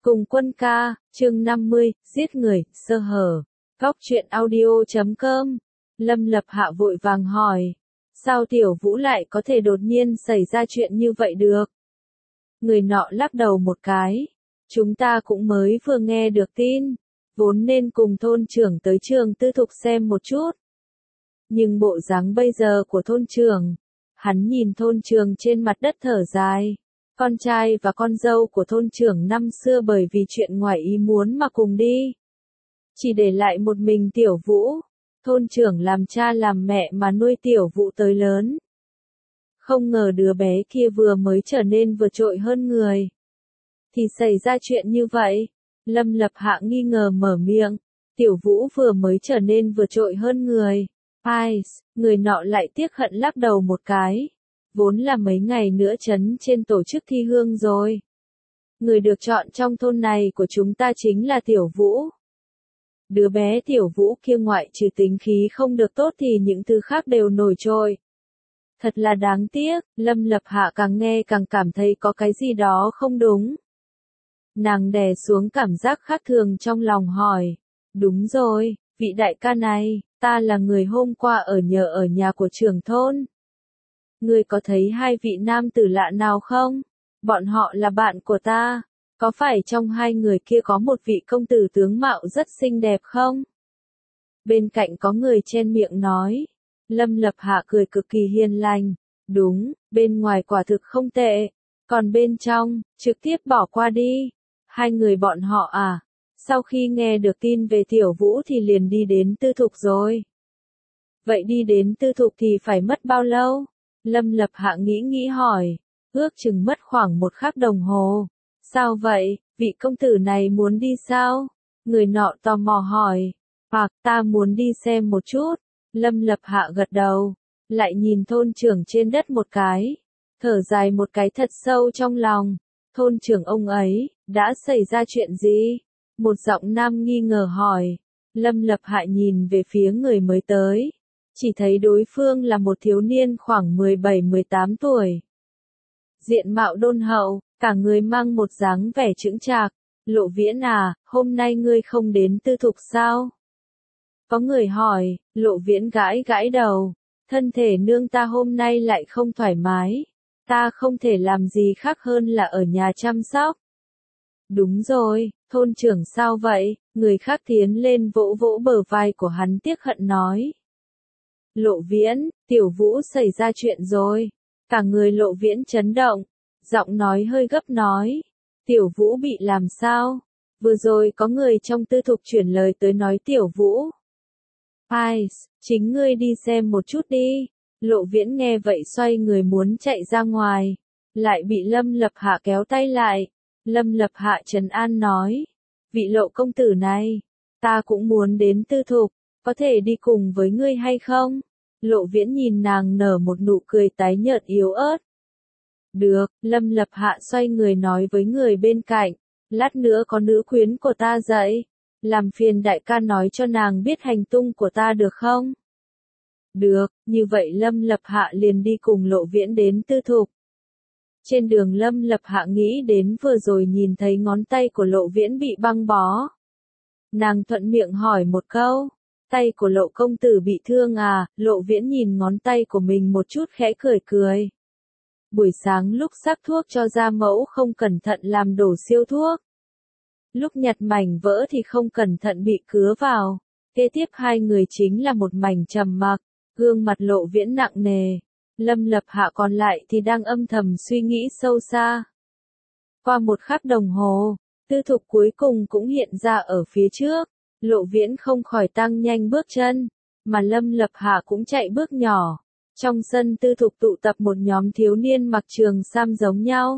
Cùng Quân ca, chương 50, giết người, sơ hở. Góc truyện audio.com. Lâm Lập Hạ vội vàng hỏi. Sao Tiểu Vũ lại có thể đột nhiên xảy ra chuyện như vậy được? Người nọ lắc đầu một cái. Chúng ta cũng mới vừa nghe được tin. Vốn nên cùng thôn trưởng tới trường tư thục xem một chút. Nhưng bộ dáng bây giờ của thôn trưởng. Hắn nhìn thôn trưởng trên mặt đất thở dài. Con trai và con dâu của thôn trưởng năm xưa bởi vì chuyện ngoài ý muốn mà cùng đi. Chỉ để lại một mình Tiểu Vũ. Thôn trưởng làm cha làm mẹ mà nuôi Tiểu Vũ tới lớn. Không ngờ đứa bé kia vừa mới trở nên vượt trội hơn người. Thì xảy ra chuyện như vậy. Lâm Lập Hạ nghi ngờ mở miệng. Tiểu Vũ vừa mới trở nên vượt trội hơn người. Ai, người nọ lại tiếc hận lắc đầu một cái. Vốn là mấy ngày nữa trấn trên tổ chức thi hương rồi. Người được chọn trong thôn này của chúng ta chính là Tiểu Vũ. Đứa bé Tiểu Vũ kia ngoại trừ tính khí không được tốt thì những thứ khác đều nổi trội. Thật là đáng tiếc, Lâm Lập Hạ càng nghe càng cảm thấy có cái gì đó không đúng. Nàng đè xuống cảm giác khác thường trong lòng hỏi. Đúng rồi, vị đại ca này, ta là người hôm qua nhờ ở nhà của trưởng thôn. Ngươi có thấy hai vị nam tử lạ nào không? Bọn họ là bạn của ta. Có phải trong hai người kia có một vị công tử tướng mạo rất xinh đẹp không? Bên cạnh có người chen miệng nói. Lâm Lập Hạ cười cực kỳ hiền lành. Đúng, bên ngoài quả thực không tệ. Còn bên trong, trực tiếp bỏ qua đi. Hai người bọn họ à? Sau khi nghe được tin về Tiểu Vũ thì liền đi đến tư thục rồi. Vậy đi đến tư thục thì phải mất bao lâu? Lâm Lập Hạ nghĩ hỏi. Ước chừng mất khoảng 1 khắc đồng hồ. Sao vậy, vị công tử này muốn đi sao? Người nọ tò mò hỏi. Hoặc ta muốn đi xem một chút. Lâm Lập Hạ gật đầu. Lại nhìn thôn trưởng trên đất một cái. Thở dài một cái thật sâu trong lòng. Thôn trưởng ông ấy, đã xảy ra chuyện gì? Một giọng nam nghi ngờ hỏi. Lâm Lập Hạ nhìn về phía người mới tới. Chỉ thấy đối phương là một thiếu niên khoảng 17-18 tuổi. Diện mạo đôn hậu, cả người mang một dáng vẻ chững chạc. Lộ Viễn à, hôm nay ngươi không đến tư thục sao? Có người hỏi, Lộ Viễn gãi gãi đầu. Thân thể nương ta hôm nay lại không thoải mái. Ta không thể làm gì khác hơn là ở nhà chăm sóc. Đúng rồi, thôn trưởng sao vậy? Người khác tiến lên vỗ vỗ bờ vai của hắn tiếc hận nói. Lộ Viễn, Tiểu Vũ xảy ra chuyện rồi. Cả người Lộ Viễn chấn động. Giọng nói hơi gấp nói. Tiểu Vũ bị làm sao? Vừa rồi có người trong tư thục chuyển lời tới nói Tiểu Vũ. Ai, chính ngươi đi xem một chút đi. Lộ Viễn nghe vậy xoay người muốn chạy ra ngoài. Lại bị Lâm Lập Hạ kéo tay lại. Lâm Lập Hạ trấn an nói. Vị Lộ công tử này, ta cũng muốn đến tư thục. Có thể đi cùng với ngươi hay không? Lộ Viễn nhìn nàng nở một nụ cười tái nhợt yếu ớt. Được, Lâm Lập Hạ xoay người nói với người bên cạnh. Lát nữa có nữ quyến của ta dậy. Làm phiền đại ca nói cho nàng biết hành tung của ta được không? Được, như vậy Lâm Lập Hạ liền đi cùng Lộ Viễn đến tư thục. Trên đường Lâm Lập Hạ nghĩ đến vừa rồi nhìn thấy ngón tay của Lộ Viễn bị băng bó. Nàng thuận miệng hỏi một câu. Tay của Lộ công tử bị thương à? Lộ Viễn nhìn ngón tay của mình một chút khẽ cười cười. Buổi sáng lúc sắc thuốc cho gia mẫu không cẩn thận làm đổ siêu thuốc. Lúc nhặt mảnh vỡ thì không cẩn thận bị cứa vào. Kế tiếp hai người chính là một mảnh trầm mặc. Gương mặt Lộ Viễn nặng nề. Lâm Lập Hạ còn lại thì đang âm thầm suy nghĩ sâu xa. Qua 1 khắc đồng hồ, tư thục cuối cùng cũng hiện ra ở phía trước. Lộ Viễn không khỏi tăng nhanh bước chân, mà Lâm Lập Hạ cũng chạy bước nhỏ. Trong sân tư thục tụ tập một nhóm thiếu niên mặc trường sam giống nhau.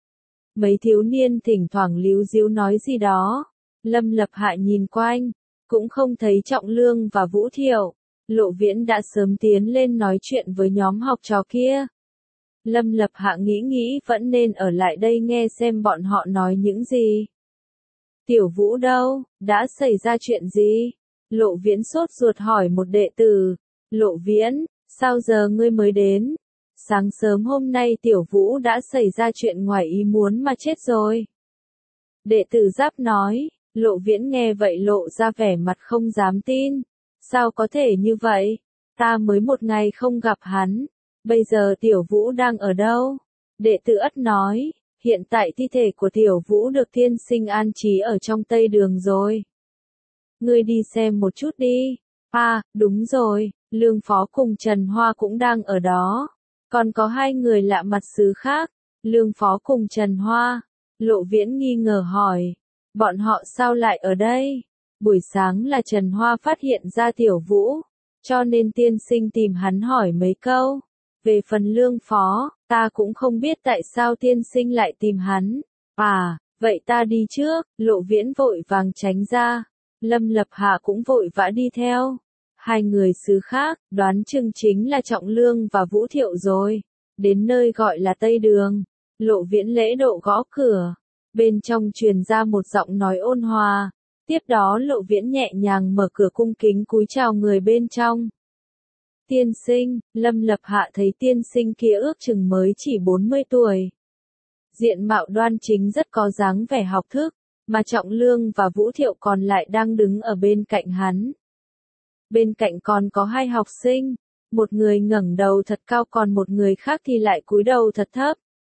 Mấy thiếu niên thỉnh thoảng líu díu nói gì đó. Lâm Lập Hạ nhìn quanh, cũng không thấy Trọng Lương và Vũ Thiệu. Lộ Viễn đã sớm tiến lên nói chuyện với nhóm học trò kia. Lâm Lập Hạ nghĩ vẫn nên ở lại đây nghe xem bọn họ nói những gì. Tiểu Vũ đâu, đã xảy ra chuyện gì? Lộ Viễn sốt ruột hỏi một đệ tử. Lộ Viễn, sao giờ ngươi mới đến? Sáng sớm hôm nay Tiểu Vũ đã xảy ra chuyện ngoài ý muốn mà chết rồi. Đệ tử Giáp nói. Lộ Viễn nghe vậy lộ ra vẻ mặt không dám tin. Sao có thể như vậy? Ta mới một ngày không gặp hắn. Bây giờ Tiểu Vũ đang ở đâu? Đệ tử Ất nói. Hiện tại thi thể của Tiểu Vũ được tiên sinh an trí ở trong Tây Đường rồi. Ngươi đi xem một chút đi. À, đúng rồi, Lương Phó cùng Trần Hoa cũng đang ở đó. Còn có hai người lạ mặt xứ khác. Lương Phó cùng Trần Hoa. Lộ Viễn nghi ngờ hỏi. Bọn họ sao lại ở đây? Buổi sáng là Trần Hoa phát hiện ra Tiểu Vũ, cho nên tiên sinh tìm hắn hỏi mấy câu. Về phần Lương Phó, ta cũng không biết tại sao tiên sinh lại tìm hắn. À, vậy ta đi trước. Lộ Viễn vội vàng tránh ra. Lâm Lập Hạ cũng vội vã đi theo. Hai người xứ khác, đoán chừng chính là Trọng Lương và Vũ Thiệu rồi. Đến nơi gọi là Tây Đường. Lộ Viễn lễ độ gõ cửa. Bên trong truyền ra một giọng nói ôn hòa. Tiếp đó Lộ Viễn nhẹ nhàng mở cửa cung kính cúi chào người bên trong. Tiên sinh, Lâm Lập Hạ thấy tiên sinh kia ước chừng mới chỉ 40 tuổi. Diện mạo đoan chính rất có dáng vẻ học thức, mà Trọng Lương và Vũ Thiệu còn lại đang đứng ở bên cạnh hắn. Bên cạnh còn có hai học sinh, một người ngẩng đầu thật cao còn một người khác thì lại cúi đầu thật thấp.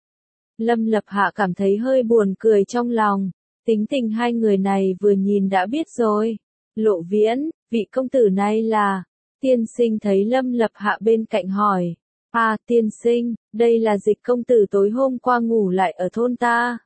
Lâm Lập Hạ cảm thấy hơi buồn cười trong lòng, tính tình hai người này vừa nhìn đã biết rồi. Lộ Viễn, vị công tử này là... Tiên sinh thấy Lâm Lập Hạ bên cạnh hỏi. À, tiên sinh, đây là Dịch công tử tối hôm qua ngủ lại ở thôn ta.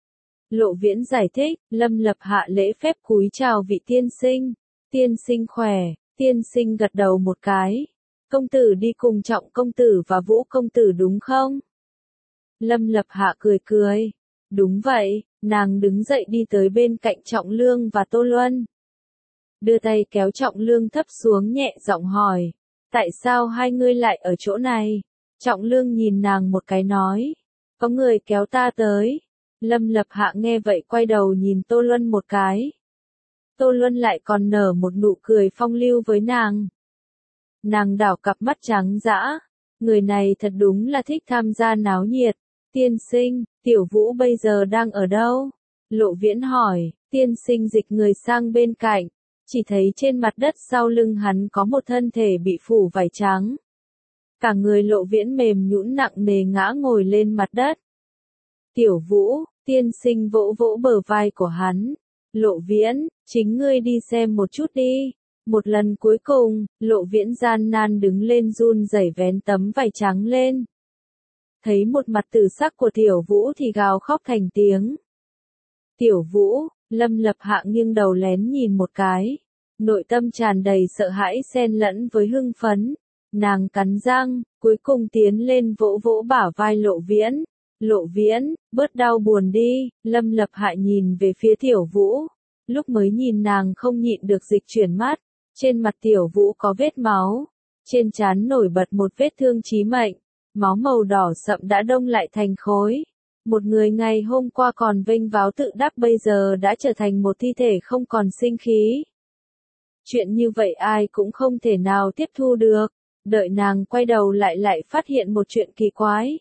Lộ Viễn giải thích, Lâm Lập Hạ lễ phép cúi chào vị tiên sinh. Tiên sinh khỏe, tiên sinh gật đầu một cái. Công tử đi cùng Trọng công tử và Vũ công tử đúng không? Lâm Lập Hạ cười cười. Đúng vậy, nàng đứng dậy đi tới bên cạnh Trọng Lương và Tô Luân. Đưa tay kéo Trọng Lương thấp xuống nhẹ giọng hỏi. Tại sao hai ngươi lại ở chỗ này? Trọng Lương nhìn nàng một cái nói. Có người kéo ta tới. Lâm Lập Hạ nghe vậy quay đầu nhìn Tô Luân một cái. Tô Luân lại còn nở một nụ cười phong lưu với nàng. Nàng đảo cặp mắt trắng dã. Người này thật đúng là thích tham gia náo nhiệt. Tiên sinh, Tiểu Vũ bây giờ đang ở đâu? Lộ Viễn hỏi. Tiên sinh dịch người sang bên cạnh. Chỉ thấy trên mặt đất sau lưng hắn có một thân thể bị phủ vải trắng. Cả người Lộ Viễn mềm nhũn nặng nề ngã ngồi lên mặt đất. Tiểu Vũ, tiên sinh vỗ vỗ bờ vai của hắn. Lộ Viễn, chính ngươi đi xem một chút đi. Một lần cuối cùng, Lộ Viễn gian nan đứng lên run rẩy vén tấm vải trắng lên. Thấy một mặt tử sắc của Tiểu Vũ thì gào khóc thành tiếng. Tiểu Vũ, Lâm Lập Hạ nghiêng đầu lén nhìn một cái. Nội tâm tràn đầy sợ hãi xen lẫn với hưng phấn. Nàng cắn răng, cuối cùng tiến lên vỗ vỗ bả vai Lộ Viễn. Lộ Viễn, bớt đau buồn đi. Lâm Lập Hạ nhìn về phía Tiểu Vũ. Lúc mới nhìn nàng không nhịn được dịch chuyển mắt. Trên mặt Tiểu Vũ có vết máu. Trên trán nổi bật một vết thương chí mệnh. Máu màu đỏ sậm đã đông lại thành khối. Một người ngày hôm qua còn vênh váo tự đắc bây giờ đã trở thành một thi thể không còn sinh khí. Chuyện như vậy ai cũng không thể nào tiếp thu được. Đợi nàng quay đầu lại phát hiện một chuyện kỳ quái.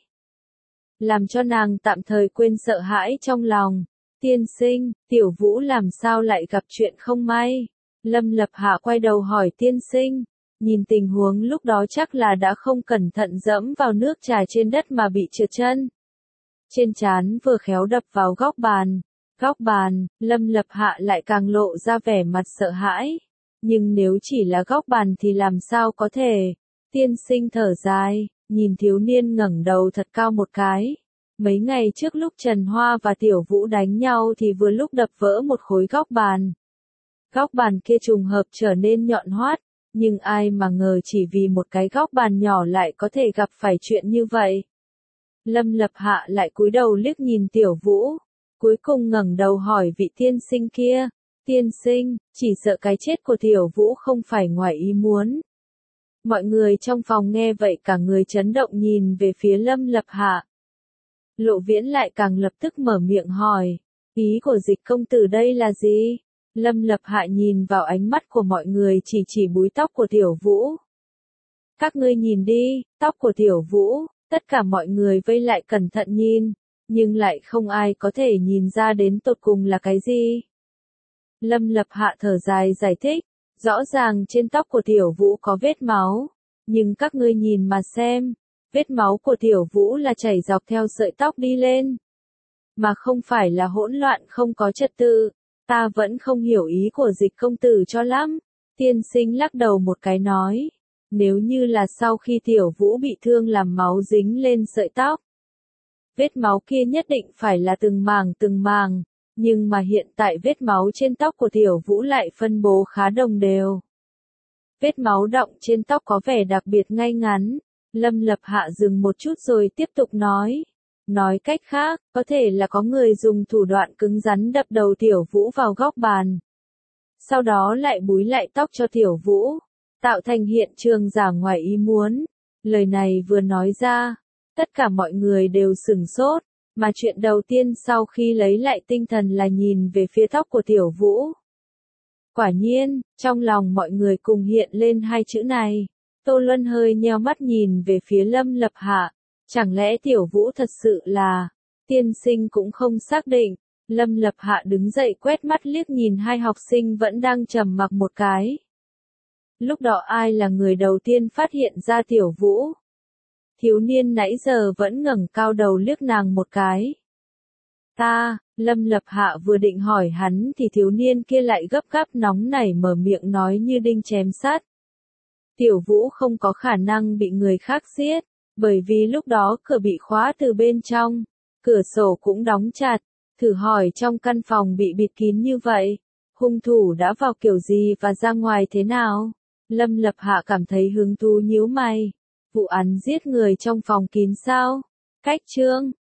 Làm cho nàng tạm thời quên sợ hãi trong lòng. Tiên sinh, Tiểu Vũ làm sao lại gặp chuyện không may? Lâm Lập Hạ quay đầu hỏi tiên sinh. Nhìn tình huống lúc đó chắc là đã không cẩn thận dẫm vào nước trà trên đất mà bị trượt chân. Trên trán vừa khéo đập vào góc bàn. Góc bàn, Lâm Lập Hạ lại càng lộ ra vẻ mặt sợ hãi. Nhưng nếu chỉ là góc bàn thì làm sao có thể? Tiên sinh thở dài, nhìn thiếu niên ngẩng đầu thật cao một cái. Mấy ngày trước lúc Trần Hoa và Tiểu Vũ đánh nhau thì vừa lúc đập vỡ một khối góc bàn. Góc bàn kia trùng hợp trở nên nhọn hoắt, nhưng ai mà ngờ chỉ vì một cái góc bàn nhỏ lại có thể gặp phải chuyện như vậy. Lâm Lập Hạ lại cúi đầu liếc nhìn Tiểu Vũ, cuối cùng ngẩng đầu hỏi vị tiên sinh kia. Tiên sinh, chỉ sợ cái chết của Tiểu Vũ không phải ngoài ý muốn. Mọi người trong phòng nghe vậy cả người chấn động nhìn về phía Lâm Lập Hạ. Lộ Viễn lại càng lập tức mở miệng hỏi, ý của Dịch công tử đây là gì? Lâm Lập Hạ nhìn vào ánh mắt của mọi người chỉ búi tóc của Tiểu Vũ. Các ngươi nhìn đi, tóc của Tiểu Vũ, tất cả mọi người vây lại cẩn thận nhìn. nhưng lại không ai có thể nhìn ra đến tột cùng là cái gì. Lâm Lập Hạ thở dài giải thích, rõ ràng trên tóc của Tiểu Vũ có vết máu, nhưng các ngươi nhìn mà xem, vết máu của Tiểu Vũ là chảy dọc theo sợi tóc đi lên, mà không phải là hỗn loạn không có trật tự. Ta vẫn không hiểu ý của Dịch công tử cho lắm. Tiên sinh lắc đầu một cái nói, nếu như là sau khi Tiểu Vũ bị thương làm máu dính lên sợi tóc, vết máu kia nhất định phải là từng màng, nhưng mà hiện tại vết máu trên tóc của Tiểu Vũ lại phân bố khá đồng đều. Vết máu đọng trên tóc có vẻ đặc biệt ngay ngắn. Lâm Lập Hạ dừng một chút rồi tiếp tục nói. Nói cách khác, có thể là có người dùng thủ đoạn cứng rắn đập đầu Tiểu Vũ vào góc bàn. Sau đó lại búi lại tóc cho Tiểu Vũ, tạo thành hiện trường giả ngoài ý muốn. Lời này vừa nói ra, tất cả mọi người đều sửng sốt, mà chuyện đầu tiên sau khi lấy lại tinh thần là nhìn về phía tóc của Tiểu Vũ. Quả nhiên, trong lòng mọi người cùng hiện lên hai chữ này. Tô Luân hơi nheo mắt nhìn về phía Lâm Lập Hạ. Chẳng lẽ Tiểu Vũ thật sự là... Tiên sinh cũng không xác định. Lâm Lập Hạ đứng dậy quét mắt liếc nhìn hai học sinh vẫn đang trầm mặc một cái. Lúc đó ai là người đầu tiên phát hiện ra Tiểu Vũ? Thiếu niên nãy giờ vẫn ngẩng cao đầu liếc nàng một cái. Ta, Lâm Lập Hạ vừa định hỏi hắn thì thiếu niên kia lại gấp gáp nóng nảy mở miệng nói như đinh chém sắt. Tiểu Vũ không có khả năng bị người khác giết, bởi vì lúc đó cửa bị khóa từ bên trong, cửa sổ cũng đóng chặt. Thử hỏi trong căn phòng bị bịt kín như vậy, hung thủ đã vào kiểu gì và ra ngoài thế nào? Lâm Lập Hạ cảm thấy hứng thú nhíu mày. Vụ án giết người trong phòng kín sao? Cách chương